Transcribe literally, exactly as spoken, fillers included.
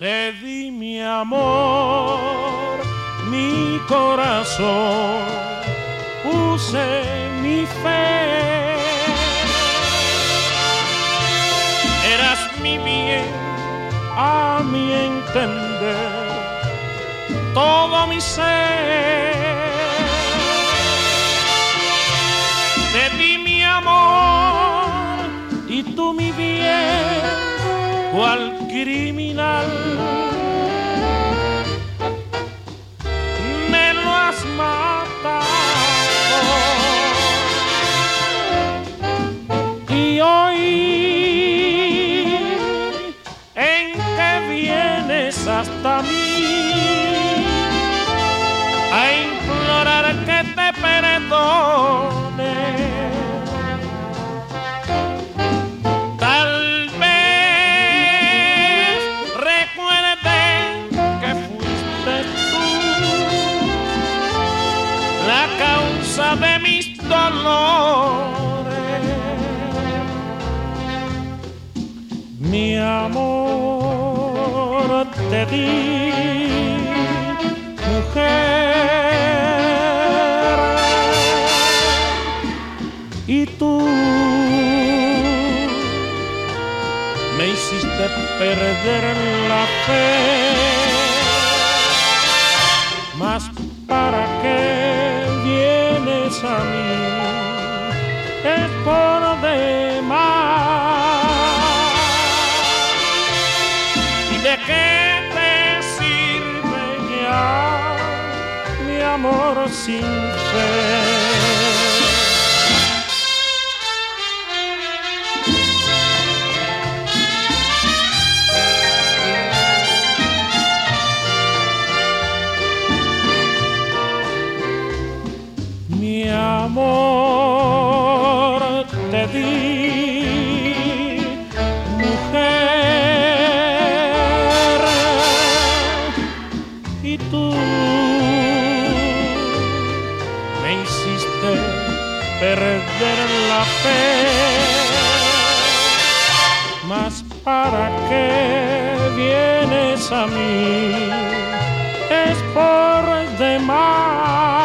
Te di mi amor, mi corazón, puse mi fe. Eras mi bien, a mi entender, todo mi ser. Te di mi amor y tú mi bien, cual criminal me lo has matado. Y hoy en que vienes hasta mí a implorar que te perdone, tal vez recuerde que fuiste tú la causa de mis dolores. Mi amor te di, mujer, y tú me hiciste perder la fe. Mas para qué vienes a mí es por demás. ¿Y de qué te sirve ya mi amor sin fe? Mi amor te di, mujer, y tú me hiciste perder la fe. Mas para qué vienes a mí es por demás.